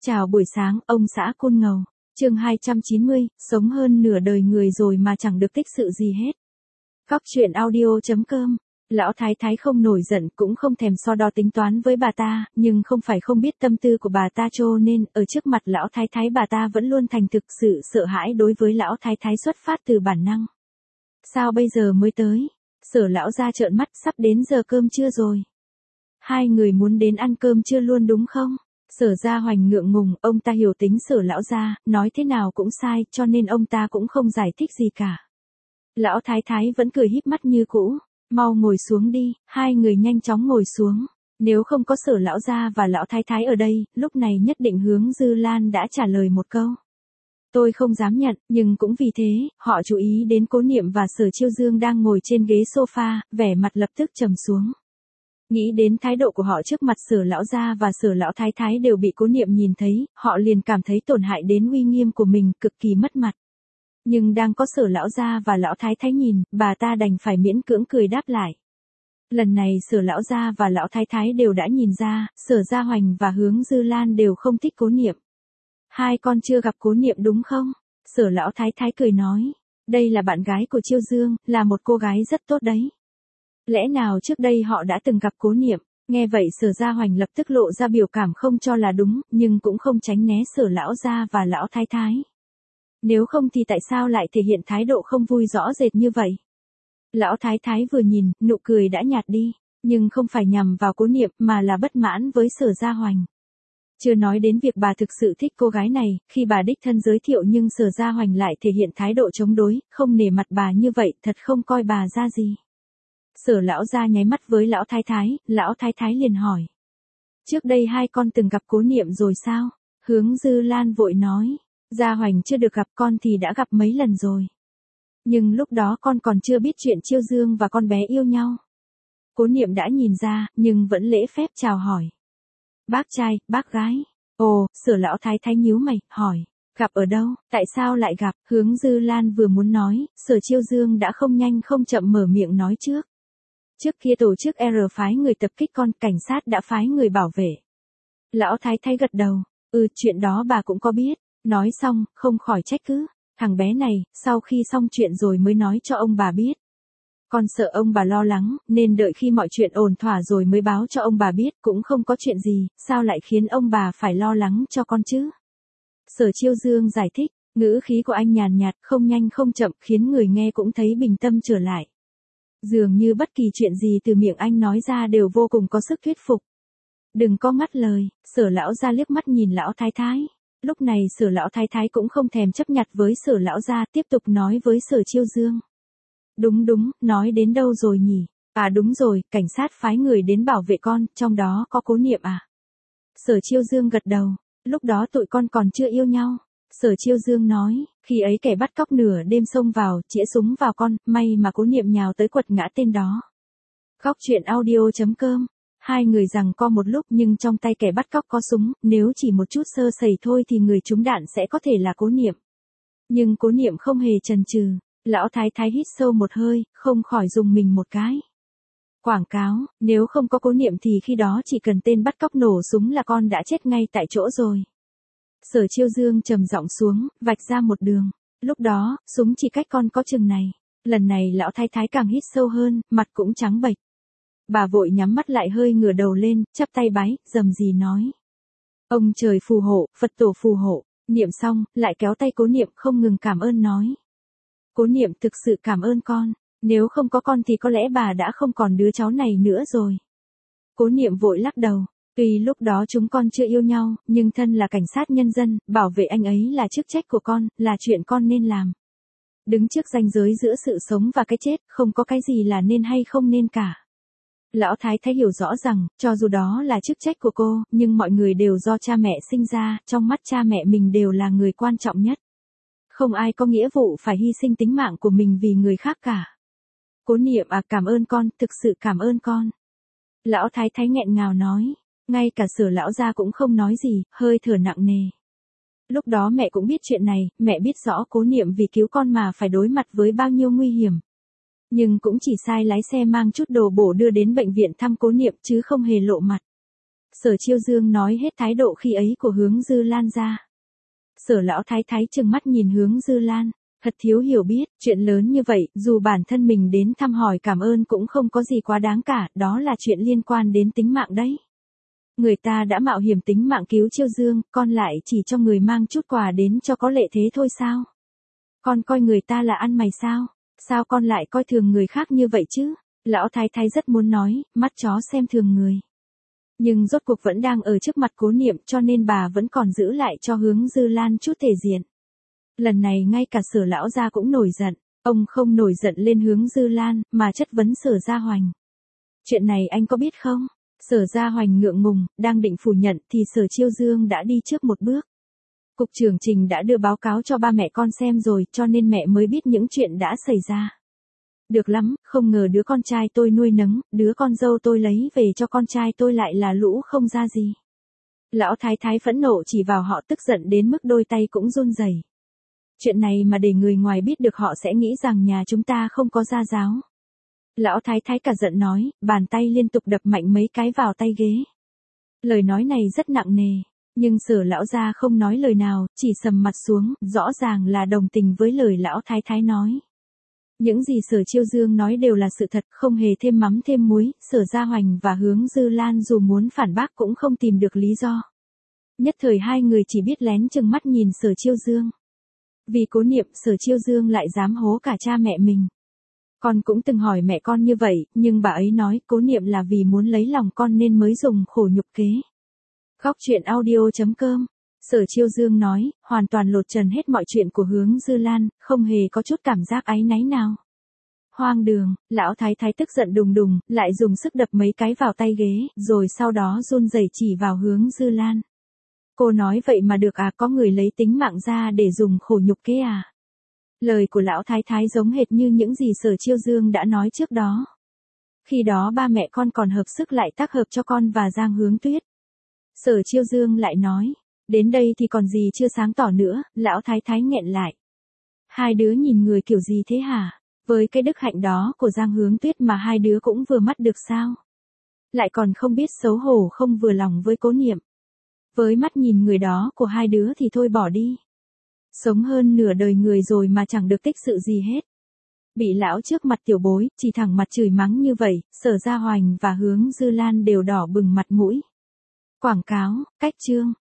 Chào buổi sáng, ông xã Côn Ngầu. Chương 290, sống hơn nửa đời người rồi mà chẳng được tích sự gì hết. Góc truyện audio.com. Lão Thái Thái không nổi giận cũng không thèm so đo tính toán với bà ta, nhưng không phải không biết tâm tư của bà ta cho nên ở trước mặt Lão Thái Thái bà ta vẫn luôn thành thực sự sợ hãi đối với Lão Thái Thái xuất phát từ bản năng. Sao bây giờ mới tới? Sở lão gia trợn mắt, sắp đến giờ cơm trưa rồi. Hai người muốn đến ăn cơm trưa luôn đúng không? Sở Gia Hoành ngượng ngùng, ông ta hiểu tính Sở lão gia, nói thế nào cũng sai, cho nên ông ta cũng không giải thích gì cả. Lão Thái Thái vẫn cười híp mắt như cũ, mau ngồi xuống đi. Hai người nhanh chóng ngồi xuống. Nếu không có Sở lão gia và Lão Thái Thái ở đây, lúc này nhất định Hướng Dư Lan đã trả lời một câu. Tôi không dám nhận, nhưng cũng vì thế, họ chú ý đến Cố Niệm và Sở Chiêu Dương đang ngồi trên ghế sofa, vẻ mặt lập tức trầm xuống. Nghĩ đến thái độ của họ trước mặt Sở lão gia và Sở lão thái thái đều bị Cố Niệm nhìn thấy, họ liền cảm thấy tổn hại đến uy nghiêm của mình, cực kỳ mất mặt. Nhưng đang có Sở lão gia và Lão thái thái nhìn, bà ta đành phải miễn cưỡng cười đáp lại. Lần này Sở lão gia và Lão thái thái đều đã nhìn ra, Sở Gia Hoành và Hướng Dư Lan đều không thích Cố Niệm. Hai con chưa gặp Cố Niệm đúng không? Sở lão thái thái cười nói, đây là bạn gái của Chiêu Dương, là một cô gái rất tốt đấy. Lẽ nào trước đây họ đã từng gặp Cố Niệm? Nghe vậy Sở Gia Hoành lập tức lộ ra biểu cảm không cho là đúng, nhưng cũng không tránh né Sở lão gia và Lão thái thái. Nếu không thì tại sao lại thể hiện thái độ không vui rõ rệt như vậy? Lão thái thái vừa nhìn, nụ cười đã nhạt đi, nhưng không phải nhằm vào Cố Niệm mà là bất mãn với Sở Gia Hoành. Chưa nói đến việc bà thực sự thích cô gái này, khi bà đích thân giới thiệu nhưng Sở Gia Hoành lại thể hiện thái độ chống đối, không nể mặt bà như vậy, thật không coi bà ra gì. Sở lão gia nháy mắt với Lão thái thái liền hỏi. Trước đây hai con từng gặp Cố Niệm rồi sao? Hướng Dư Lan vội nói. Gia Hoành chưa được gặp, con thì đã gặp mấy lần rồi. Nhưng lúc đó con còn chưa biết chuyện Chiêu Dương và con bé yêu nhau. Cố Niệm đã nhìn ra, nhưng vẫn lễ phép chào hỏi. Bác trai, bác gái. Ồ, Sở lão thái thái nhíu mày, hỏi. Gặp ở đâu, tại sao lại gặp? Hướng Dư Lan vừa muốn nói, Sở Chiêu Dương đã không nhanh không chậm mở miệng nói trước. Trước kia tổ chức R phái người tập kích con, cảnh sát đã phái người bảo vệ. Lão thái thái gật đầu, chuyện đó bà cũng có biết. Nói xong, không khỏi trách cứ. Thằng bé này, sau khi xong chuyện rồi mới nói cho ông bà biết. Con sợ ông bà lo lắng, nên đợi khi mọi chuyện ổn thỏa rồi mới báo cho ông bà biết, cũng không có chuyện gì, sao lại khiến ông bà phải lo lắng cho con chứ? Sở Chiêu Dương giải thích, ngữ khí của anh nhàn nhạt, không nhanh không chậm, khiến người nghe cũng thấy bình tâm trở lại. Dường như bất kỳ chuyện gì từ miệng anh nói ra đều vô cùng có sức thuyết phục. Đừng có ngắt lời. Sở lão gia liếc mắt nhìn Lão thái thái. Lúc này Sở lão thái thái cũng không thèm chấp nhặt với Sở lão gia, tiếp tục nói với Sở Chiêu Dương. Đúng, nói đến đâu rồi nhỉ? À đúng rồi, cảnh sát phái người đến bảo vệ con, trong đó có Cố Niệm à? Sở Chiêu Dương gật đầu, lúc đó tụi con còn chưa yêu nhau. Sở Chiêu Dương nói, khi ấy kẻ bắt cóc nửa đêm xông vào, chĩa súng vào con, may mà Cố Niệm nhào tới quật ngã tên đó. Góc truyện audio.com. Hai người giằng co một lúc nhưng trong tay kẻ bắt cóc có súng, nếu chỉ một chút sơ sẩy thôi thì người trúng đạn sẽ có thể là Cố Niệm. Nhưng Cố Niệm không hề chần chừ. Lão thái thái hít sâu một hơi, không khỏi rùng mình một cái. Quảng cáo, nếu không có Cố Niệm thì khi đó chỉ cần tên bắt cóc nổ súng là con đã chết ngay tại chỗ rồi. Sở Chiêu Dương trầm giọng xuống, vạch ra một đường. Lúc đó, súng chỉ cách con có chừng này. Lần này Lão thái thái càng hít sâu hơn, mặt cũng trắng bệch. Bà vội nhắm mắt lại, hơi ngửa đầu lên, chắp tay bái, rầm rì nói. Ông trời phù hộ, Phật tổ phù hộ. Niệm xong, lại kéo tay Cố Niệm không ngừng cảm ơn nói. Cố Niệm thực sự cảm ơn con. Nếu không có con thì có lẽ bà đã không còn đứa cháu này nữa rồi. Cố Niệm vội lắc đầu. Tuy lúc đó chúng con chưa yêu nhau, nhưng thân là cảnh sát nhân dân, bảo vệ anh ấy là chức trách của con, là chuyện con nên làm. Đứng trước ranh giới giữa sự sống và cái chết, không có cái gì là nên hay không nên cả. Lão thái thái hiểu rõ rằng, cho dù đó là chức trách của cô, nhưng mọi người đều do cha mẹ sinh ra, trong mắt cha mẹ mình đều là người quan trọng nhất. Không ai có nghĩa vụ phải hy sinh tính mạng của mình vì người khác cả. Cố Niệm à, cảm ơn con, thực sự cảm ơn con. Lão thái thái nghẹn ngào nói, ngay cả Sở lão gia cũng không nói gì, hơi thở nặng nề. Lúc đó mẹ cũng biết chuyện này, mẹ biết rõ Cố Niệm vì cứu con mà phải đối mặt với bao nhiêu nguy hiểm. Nhưng cũng chỉ sai lái xe mang chút đồ bổ đưa đến bệnh viện thăm Cố Niệm chứ không hề lộ mặt. Sở Chiêu Dương nói hết thái độ khi ấy của Hướng Dư Lan ra. Sở lão thái thái trừng mắt nhìn Hướng Dư Lan, thật thiếu hiểu biết, chuyện lớn như vậy, dù bản thân mình đến thăm hỏi cảm ơn cũng không có gì quá đáng cả, đó là chuyện liên quan đến tính mạng đấy. Người ta đã mạo hiểm tính mạng cứu Chiêu Dương, con lại chỉ cho người mang chút quà đến cho có lệ thế thôi sao? Con coi người ta là ăn mày sao? Sao con lại coi thường người khác như vậy chứ? Lão thái thái rất muốn nói, mắt chó xem thường người. Nhưng rốt cuộc vẫn đang ở trước mặt Cố Niệm cho nên bà vẫn còn giữ lại cho Hướng Dư Lan chút thể diện. Lần này ngay cả Sở lão gia cũng nổi giận, ông không nổi giận lên Hướng Dư Lan, mà chất vấn Sở Gia Hoành. Chuyện này anh có biết không? Sở Gia Hoành ngượng ngùng, đang định phủ nhận thì Sở Chiêu Dương đã đi trước một bước. Cục trưởng Trình đã đưa báo cáo cho ba mẹ con xem rồi cho nên mẹ mới biết những chuyện đã xảy ra. Được lắm, không ngờ đứa con trai tôi nuôi nấng, đứa con dâu tôi lấy về cho con trai tôi lại là lũ không ra gì. Lão thái thái phẫn nộ chỉ vào họ tức giận đến mức đôi tay cũng run rẩy. Chuyện này mà để người ngoài biết được họ sẽ nghĩ rằng nhà chúng ta không có gia giáo. Lão thái thái cả giận nói, bàn tay liên tục đập mạnh mấy cái vào tay ghế. Lời nói này rất nặng nề, nhưng Sở lão gia không nói lời nào, chỉ sầm mặt xuống, rõ ràng là đồng tình với lời lão thái thái nói. Những gì Sở Chiêu Dương nói đều là sự thật, không hề thêm mắm thêm muối, Sở Gia Hoành và Hướng Dư Lan dù muốn phản bác cũng không tìm được lý do. Nhất thời hai người chỉ biết lén chừng mắt nhìn Sở Chiêu Dương. Vì Cố Niệm, Sở Chiêu Dương lại dám hố cả cha mẹ mình. Con cũng từng hỏi mẹ con như vậy, nhưng bà ấy nói Cố Niệm là vì muốn lấy lòng con nên mới dùng khổ nhục kế. Góc truyện audio.com. Sở Chiêu Dương nói, hoàn toàn lột trần hết mọi chuyện của Hướng Dư Lan, không hề có chút cảm giác áy náy nào. Hoang đường, lão thái thái tức giận đùng đùng, lại dùng sức đập mấy cái vào tay ghế, rồi sau đó run rẩy chỉ vào Hướng Dư Lan. Cô nói vậy mà được à, có người lấy tính mạng ra để dùng khổ nhục kế à? Lời của lão thái thái giống hệt như những gì Sở Chiêu Dương đã nói trước đó. Khi đó ba mẹ con còn hợp sức lại tác hợp cho con và Giang Hướng Tuyết. Sở Chiêu Dương lại nói, đến đây thì còn gì chưa sáng tỏ nữa, lão thái thái nghẹn lại. Hai đứa nhìn người kiểu gì thế hả? Với cái đức hạnh đó của Giang Hướng Tuyết mà hai đứa cũng vừa mắt được sao? Lại còn không biết xấu hổ không vừa lòng với Cố Niệm. Với mắt nhìn người đó của hai đứa thì thôi bỏ đi. Sống hơn nửa đời người rồi mà chẳng được tích sự gì hết. Bị lão trước mặt tiểu bối, chỉ thẳng mặt chửi mắng như vậy, Sở Gia Hoành và Hướng Dư Lan đều đỏ bừng mặt mũi. Quảng cáo, cách chương.